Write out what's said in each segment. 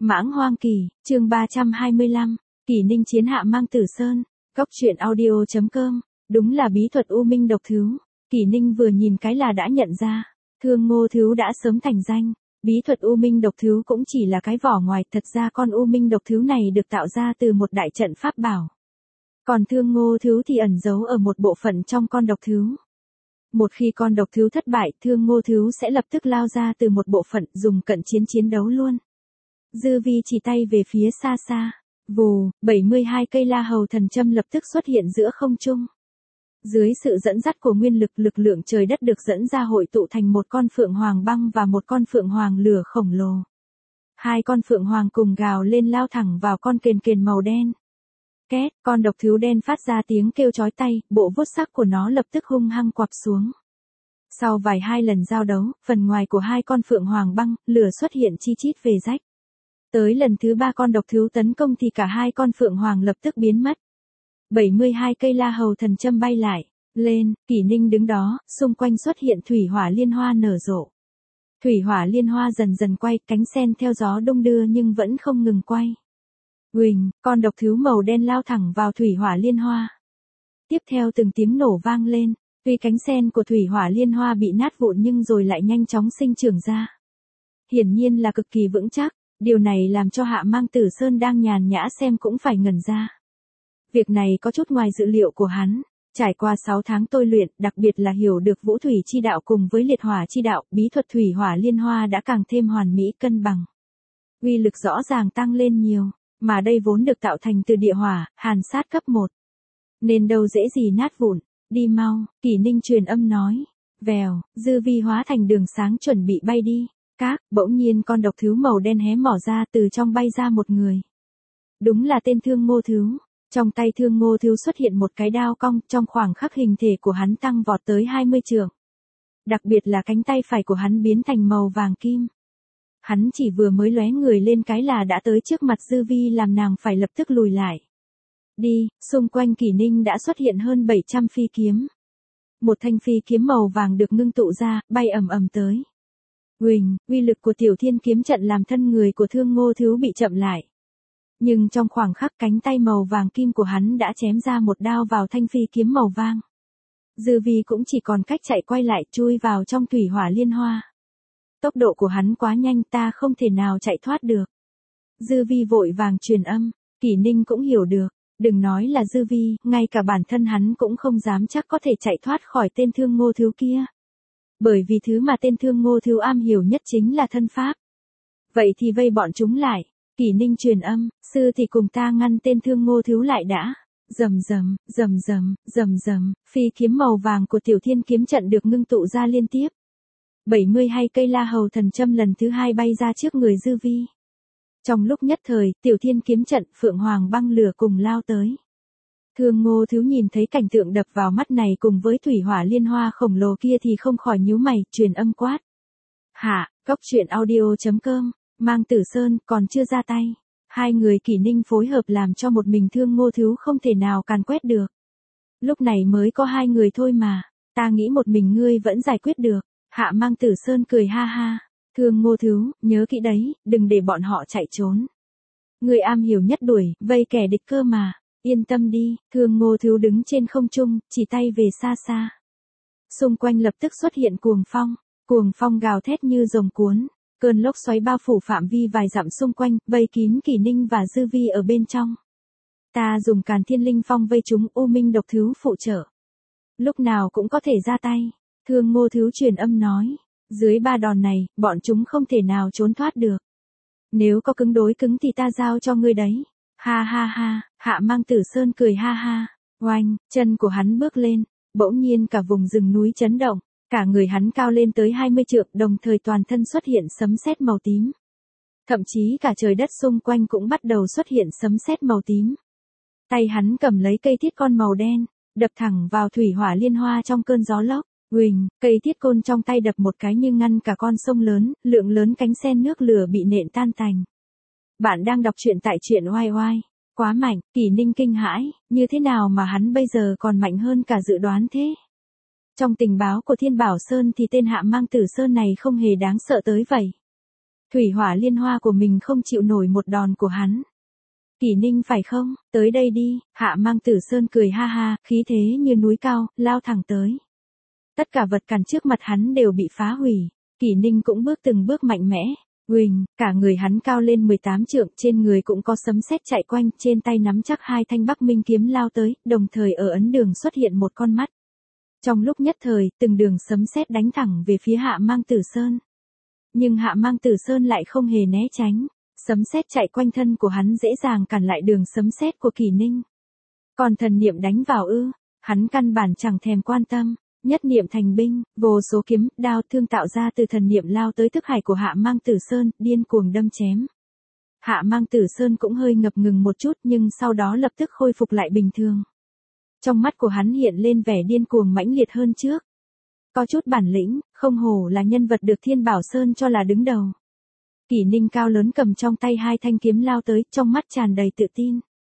Mãng Hoang Kỳ, chương 325, Kỷ Ninh chiến Hạ Mang Tử Sơn, Cốc truyện audio.com, đúng là bí thuật U Minh độc thứu. Kỷ Ninh vừa nhìn cái là đã nhận ra, Thương Ngô Thứu đã sớm thành danh, bí thuật U Minh độc thứu cũng chỉ là cái vỏ ngoài, thật ra con U Minh độc thứu này được tạo ra từ một đại trận pháp bảo. Còn Thương Ngô Thứu thì ẩn giấu ở một bộ phận trong con độc thứu. Một khi con độc thứu thất bại, Thương Ngô Thứu sẽ lập tức lao ra từ một bộ phận, dùng cận chiến chiến đấu luôn. Dư Vi chỉ tay về phía xa xa, vù, 72 cây la hầu thần châm lập tức xuất hiện giữa không trung. Dưới sự dẫn dắt của nguyên lực, lực lượng trời đất được dẫn ra hội tụ thành một con phượng hoàng băng và một con phượng hoàng lửa khổng lồ. Hai con phượng hoàng cùng gào lên lao thẳng vào con kền kền màu đen. Két, con độc thứu đen phát ra tiếng kêu chói tai, bộ vuốt sắc của nó lập tức hung hăng quặp xuống. Sau hai lần giao đấu, phần ngoài của hai con phượng hoàng băng, lửa xuất hiện chi chít về rách. Tới lần thứ 3 con độc thứu tấn công thì cả hai con phượng hoàng lập tức biến mất. 72 cây la hầu thần châm bay lại, lên, Kỷ Ninh đứng đó, xung quanh xuất hiện thủy hỏa liên hoa nở rộ. Thủy hỏa liên hoa dần dần quay, cánh sen theo gió đung đưa nhưng vẫn không ngừng quay. Uỳnh, con độc thứu màu đen lao thẳng vào thủy hỏa liên hoa. Tiếp theo từng tiếng nổ vang lên, tuy cánh sen của thủy hỏa liên hoa bị nát vụn nhưng rồi lại nhanh chóng sinh trưởng ra. Hiển nhiên là cực kỳ vững chắc, điều này làm cho Hạ Mang Tử Sơn đang nhàn nhã xem cũng phải ngẩn ra. Việc này có chút ngoài dự liệu của hắn. Trải qua 6 tháng tôi luyện, đặc biệt là hiểu được vũ thủy chi đạo cùng với liệt hỏa chi đạo, bí thuật thủy hỏa liên hoa đã càng thêm hoàn mỹ cân bằng. Uy lực rõ ràng tăng lên nhiều, mà đây vốn được tạo thành từ địa hỏa, hàn sát cấp 1. Nên đâu dễ gì nát vụn, đi mau, Kỷ Ninh truyền âm nói. Vèo, Dư Vi hóa thành đường sáng chuẩn bị bay đi. Bỗng nhiên con độc thứu màu đen hé mỏ ra, từ trong bay ra một người. Đúng là tên Thương Ngô Thứu. Trong tay Thương Ngô Thứu xuất hiện một cái đao cong, trong khoảng khắc hình thể của hắn tăng vọt tới 20 trượng. Đặc biệt là cánh tay phải của hắn biến thành màu vàng kim. Hắn chỉ vừa mới lóe người lên cái là đã tới trước mặt Dư Vi, làm nàng phải lập tức lùi lại. Đi, xung quanh Kỷ Ninh đã xuất hiện hơn 700 phi kiếm. Một thanh phi kiếm màu vàng được ngưng tụ ra, bay ầm ầm tới. Uỳnh, uy lực của Tiểu Thiên kiếm trận làm thân người của Thương Ngô Thứu bị chậm lại. Nhưng trong khoảng khắc cánh tay màu vàng kim của hắn đã chém ra một đao vào thanh phi kiếm màu vàng. Dư Vi cũng chỉ còn cách chạy quay lại, chui vào trong thủy hỏa liên hoa. Tốc độ của hắn quá nhanh, ta không thể nào chạy thoát được. Dư Vi vội vàng truyền âm, Kỷ Ninh cũng hiểu được, đừng nói là Dư Vi, ngay cả bản thân hắn cũng không dám chắc có thể chạy thoát khỏi tên Thương Ngô Thứu kia. Bởi vì thứ mà tên Thương Ngô Thứu am hiểu nhất chính là thân pháp. Vậy thì vây bọn chúng lại. Kỷ Ninh truyền âm, sư thì cùng ta ngăn tên Thương Ngô Thứu lại đã. Rầm rầm, rầm rầm, rầm rầm, phi kiếm màu vàng của Tiểu Thiên kiếm trận được ngưng tụ ra liên tiếp. 72 cây la hầu thần châm lần thứ 2 bay ra trước người Dư Vi. Trong lúc nhất thời, Tiểu Thiên kiếm trận, phượng hoàng băng lửa cùng lao tới. Thương Ngô Thứu nhìn thấy cảnh tượng đập vào mắt này cùng với thủy hỏa liên hoa khổng lồ kia thì không khỏi nhíu mày, truyền âm quát. Hạ, Cốc truyện audio.com, Mang Tử Sơn còn chưa ra tay. Hai người Kỷ Ninh phối hợp làm cho một mình Thương Ngô Thứu không thể nào càn quét được. Lúc này mới có 2 người thôi mà, ta nghĩ một mình ngươi vẫn giải quyết được. Hạ Mang Tử Sơn cười ha ha. Thương Ngô Thứu, nhớ kỹ đấy, đừng để bọn họ chạy trốn. Ngươi am hiểu nhất đuổi, vây kẻ địch cơ mà. Yên tâm đi, Thương Ngô Thứu đứng trên không trung, chỉ tay về xa xa. Xung quanh lập tức xuất hiện cuồng phong gào thét như rồng cuốn, cơn lốc xoáy bao phủ phạm vi vài dặm xung quanh, vây kín Kỷ Ninh và Dư Vi ở bên trong. Ta dùng Càn Thiên Linh Phong vây chúng, U Minh độc thứu phụ trợ. Lúc nào cũng có thể ra tay, Thương Ngô Thứu truyền âm nói, dưới 3 đòn này, bọn chúng không thể nào trốn thoát được. Nếu có cứng đối cứng thì ta giao cho ngươi đấy. Ha ha ha, Hạ Mang Tử Sơn cười ha ha, oanh, chân của hắn bước lên, bỗng nhiên cả vùng rừng núi chấn động, cả người hắn cao lên tới 20 trượng, đồng thời toàn thân xuất hiện sấm sét màu tím. Thậm chí cả trời đất xung quanh cũng bắt đầu xuất hiện sấm sét màu tím. Tay hắn cầm lấy cây thiết côn màu đen, đập thẳng vào thủy hỏa liên hoa trong cơn gió lốc. Uỳnh, cây thiết côn trong tay đập một cái như ngăn cả con sông lớn, lượng lớn cánh sen nước lửa bị nện tan tành. Bạn đang đọc truyện tại truyện oai oai. Quá mạnh, Kỷ Ninh kinh hãi, như thế nào mà hắn bây giờ còn mạnh hơn cả dự đoán thế? Trong tình báo của Thiên Bảo Sơn thì tên Hạ Mang Tử Sơn này không hề đáng sợ tới vậy. Thủy hỏa liên hoa của mình không chịu nổi một đòn của hắn. Kỷ Ninh phải không, tới đây đi, Hạ Mang Tử Sơn cười ha ha, khí thế như núi cao, lao thẳng tới. Tất cả vật cản trước mặt hắn đều bị phá hủy, Kỷ Ninh cũng bước từng bước mạnh mẽ, huỳnh, cả người hắn cao lên 18 trượng, trên người cũng có sấm sét chạy quanh, trên tay nắm chắc hai thanh Bắc Minh kiếm lao tới, đồng thời ở ấn đường xuất hiện một con mắt. Trong lúc nhất thời, từng đường sấm sét đánh thẳng về phía Hạ Mang Tử Sơn. Nhưng Hạ Mang Tử Sơn lại không hề né tránh, sấm sét chạy quanh thân của hắn dễ dàng cản lại đường sấm sét của Kỷ Ninh. Còn thần niệm đánh vào hắn căn bản chẳng thèm quan tâm, nhất niệm thành binh, vô số kiếm, đao thương tạo ra từ thần niệm lao tới thức hải của Hạ Mang Tử Sơn, điên cuồng đâm chém. Hạ Mang Tử Sơn cũng hơi ngập ngừng một chút nhưng sau đó lập tức khôi phục lại bình thường. Trong mắt của hắn hiện lên vẻ điên cuồng mãnh liệt hơn trước. Có chút bản lĩnh, không hổ là nhân vật được Thiên Bảo Sơn cho là đứng đầu. Kỷ Ninh cao lớn cầm trong tay hai thanh kiếm lao tới, trong mắt tràn đầy tự tin.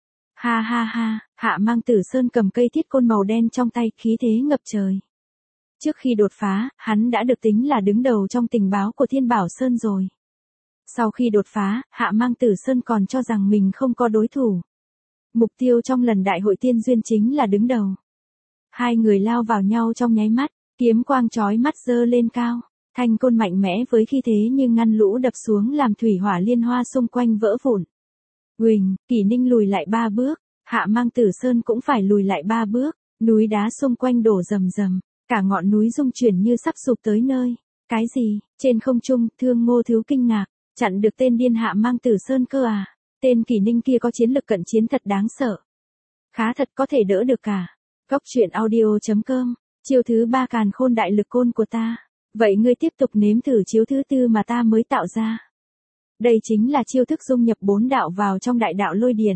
Ha ha ha, Hạ Mang Tử Sơn cầm cây thiết côn màu đen trong tay, khí thế ngập trời. Trước khi đột phá, hắn đã được tính là đứng đầu trong tình báo của Thiên Bảo Sơn rồi. Sau khi đột phá, Hạ Mang Tử Sơn còn cho rằng mình không có đối thủ. Mục tiêu trong lần đại hội tiên duyên chính là đứng đầu. Hai người lao vào nhau trong nháy mắt, kiếm quang chói mắt giơ lên cao. Thanh côn mạnh mẽ với khí thế như ngăn lũ đập xuống làm thủy hỏa liên hoa xung quanh vỡ vụn. Huỳnh, Kỷ Ninh lùi lại 3 bước, Hạ Mang Tử Sơn cũng phải lùi lại 3 bước, núi đá xung quanh đổ rầm rầm, cả ngọn núi rung chuyển như sắp sụp tới nơi. Cái gì? Trên không trung, Thương Ngô Thiếu kinh ngạc, chặn được tên điên Hạ Mang Tử Sơn cơ à? Tên Kỷ Ninh kia có chiến lực cận chiến thật đáng sợ. Khá thật, có thể đỡ được cả. Góc truyện audio.com, chiêu thứ 3 càn khôn đại lực côn của ta. Vậy ngươi tiếp tục nếm thử chiêu thứ 4 mà ta mới tạo ra. Đây chính là chiêu thức dung nhập 4 đạo vào trong đại đạo lôi điện.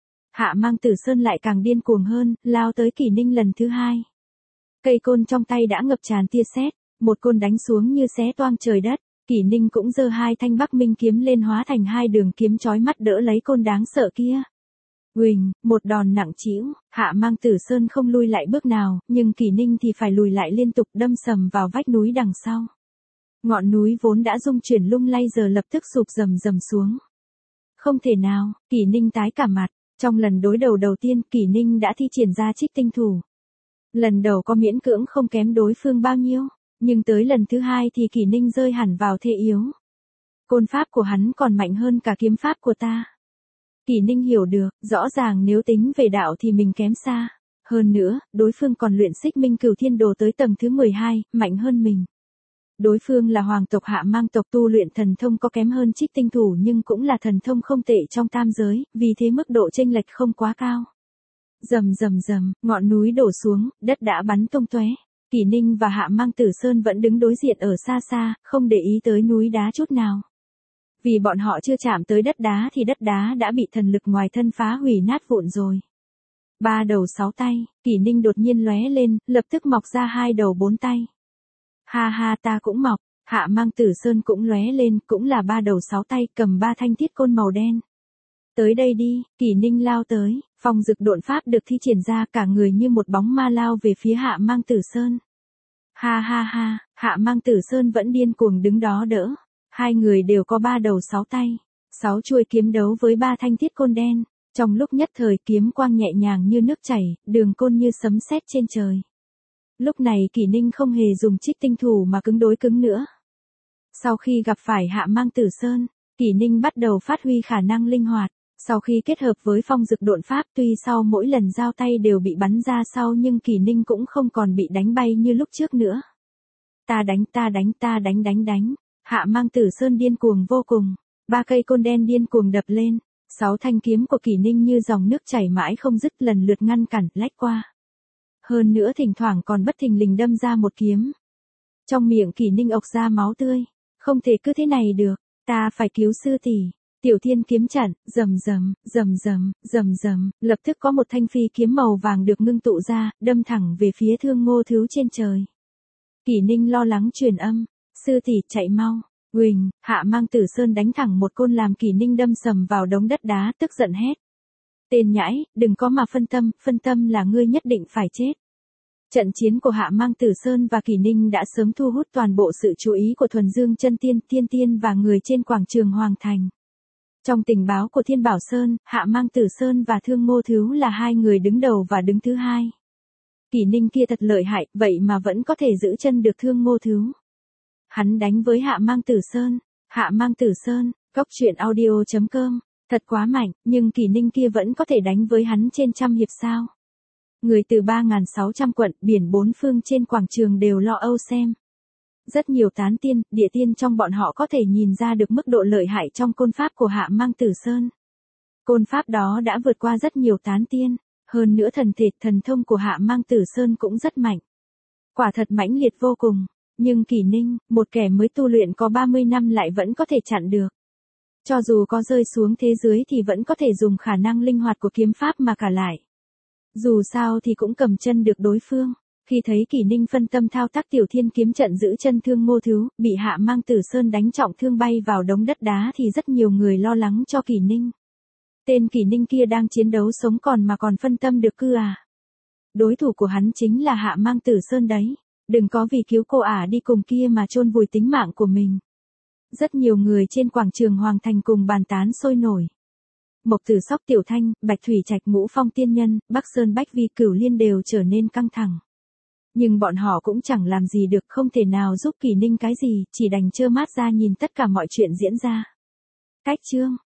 Hạ Mang Tử Sơn lại càng điên cuồng hơn, lao tới Kỷ Ninh lần thứ 2. Cây côn trong tay đã ngập tràn tia sét, một côn đánh xuống như xé toang trời đất. Kỷ Ninh cũng giơ hai thanh Bắc Minh kiếm lên hóa thành hai đường kiếm chói mắt đỡ lấy côn đáng sợ kia. Huỳnh, một đòn nặng trĩu, Hạ Mang Tử Sơn không lui lại bước nào, nhưng Kỷ Ninh thì phải lùi lại liên tục đâm sầm vào vách núi đằng sau. Ngọn núi vốn đã rung chuyển lung lay giờ lập tức sụp rầm rầm xuống. Không thể nào, Kỷ Ninh tái cả mặt, trong lần đối đầu đầu tiên Kỷ Ninh đã thi triển ra trích tinh thủ. Lần đầu có miễn cưỡng không kém đối phương bao nhiêu, nhưng tới lần thứ 2 thì Kỷ Ninh rơi hẳn vào thế yếu. Côn pháp của hắn còn mạnh hơn cả kiếm pháp của ta. Kỷ Ninh hiểu được, rõ ràng nếu tính về đạo thì mình kém xa. Hơn nữa, đối phương còn luyện Xích Minh Cửu Thiên Đồ tới tầng thứ 12, mạnh hơn mình. Đối phương là hoàng tộc Hạ Mang tộc, tu luyện thần thông có kém hơn trích tinh thủ nhưng cũng là thần thông không tệ trong tam giới, vì thế mức độ chênh lệch không quá cao. Rầm rầm rầm, ngọn núi đổ xuống, đất đã bắn tung tóe. Kỷ Ninh và Hạ Mang Tử Sơn vẫn đứng đối diện ở xa xa, không để ý tới núi đá chút nào. Vì bọn họ chưa chạm tới đất đá thì đất đá đã bị thần lực ngoài thân phá hủy nát vụn rồi. 3 đầu 6 tay, Kỷ Ninh đột nhiên lóe lên, lập tức mọc ra 2 đầu 4 tay. Ha ha, ta cũng mọc. Hạ Mang Tử Sơn cũng lóe lên, cũng là 3 đầu 6 tay, cầm 3 thanh thiết côn màu đen. Tới đây đi, Kỷ Ninh lao tới, phong dực độn pháp được thi triển ra, cả người như một bóng ma lao về phía Hạ Mang Tử Sơn. Ha ha ha, Hạ Mang Tử Sơn vẫn điên cuồng đứng đó đỡ. Hai người đều có 3 đầu 6 tay, 6 chuôi kiếm đấu với 3 thanh thiết côn đen. Trong lúc nhất thời kiếm quang nhẹ nhàng như nước chảy, đường côn như sấm sét trên trời. Lúc này Kỷ Ninh không hề dùng trích tinh thủ mà cứng đối cứng nữa. Sau khi gặp phải Hạ Mang Tử Sơn, Kỷ Ninh bắt đầu phát huy khả năng linh hoạt. Sau khi kết hợp với phong dực độn pháp, tuy sau mỗi lần giao tay đều bị bắn ra sau nhưng Kỷ Ninh cũng không còn bị đánh bay như lúc trước nữa. Ta đánh. Hạ Mang Tử Sơn điên cuồng vô cùng. 3 cây côn đen điên cuồng đập lên. 6 thanh kiếm của Kỷ Ninh như dòng nước chảy mãi không dứt, lần lượt ngăn cản, lách qua. Hơn nữa thỉnh thoảng còn bất thình lình đâm ra một kiếm. Trong miệng Kỷ Ninh ộc ra máu tươi. Không thể cứ thế này được. Ta phải cứu sư tỷ. Tiểu Thiên kiếm trận, rầm rầm, lập tức có một thanh phi kiếm màu vàng được ngưng tụ ra, đâm thẳng về phía Thương Ngô Thiếu trên trời. Kỷ Ninh lo lắng truyền âm, sư tỷ chạy mau. Huỳnh, Hạ Mang Tử Sơn đánh thẳng một côn làm Kỷ Ninh đâm sầm vào đống đất đá, tức giận hét. Tên nhãi, đừng có mà phân tâm là ngươi nhất định phải chết. Trận chiến của Hạ Mang Tử Sơn và Kỷ Ninh đã sớm thu hút toàn bộ sự chú ý của Thuần Dương Chân Tiên, Tiên Tiên và người trên quảng trường Hoàng Thành. Trong tình báo của Thiên Bảo Sơn, Hạ Mang Tử Sơn và Thương Ngô Thứ là hai người đứng đầu và đứng thứ hai. Kỷ Ninh kia thật lợi hại, vậy mà vẫn có thể giữ chân được Thương Ngô Thứ. Hắn đánh với Hạ Mang Tử Sơn. Hạ Mang Tử Sơn, coctruyện.audio.com, thật quá mạnh, nhưng Kỷ Ninh kia vẫn có thể đánh với hắn trên trăm hiệp sao. Người từ 3.600 quận, biển bốn phương trên quảng trường đều lo âu xem. Rất nhiều tán tiên, địa tiên trong bọn họ có thể nhìn ra được mức độ lợi hại trong côn pháp của Hạ Mang Tử Sơn. Côn pháp đó đã vượt qua rất nhiều tán tiên, hơn nữa thần thể, thần thông của Hạ Mang Tử Sơn cũng rất mạnh. Quả thật mãnh liệt vô cùng, nhưng Kỷ Ninh, một kẻ mới tu luyện có 30 năm lại vẫn có thể chặn được. Cho dù có rơi xuống thế giới thì vẫn có thể dùng khả năng linh hoạt của kiếm pháp mà cả lại. Dù sao thì cũng cầm chân được đối phương. Khi thấy Kỷ Ninh phân tâm thao tác Tiểu Thiên kiếm trận giữ chân Thương Ngô Thứ, bị Hạ Mang Tử Sơn đánh trọng thương bay vào đống đất đá thì rất nhiều người lo lắng cho Kỷ Ninh. Tên Kỷ Ninh kia đang chiến đấu sống còn mà còn phân tâm được cư à? Đối thủ của hắn chính là Hạ Mang Tử Sơn đấy. Đừng có vì cứu cô ả đi cùng kia mà chôn vùi tính mạng của mình. Rất nhiều người trên quảng trường Hoàng Thành cùng bàn tán sôi nổi. Mộc Tử Sóc, Tiểu Thanh, Bạch Thủy Trạch, Ngũ Phong Tiên Nhân, Bắc Sơn Bách Vi, Cửu Liên đều trở nên căng thẳng. Nhưng bọn họ cũng chẳng làm gì được, không thể nào giúp Kỷ Ninh cái gì, chỉ đành trơ mắt ra nhìn tất cả mọi chuyện diễn ra. Cách chương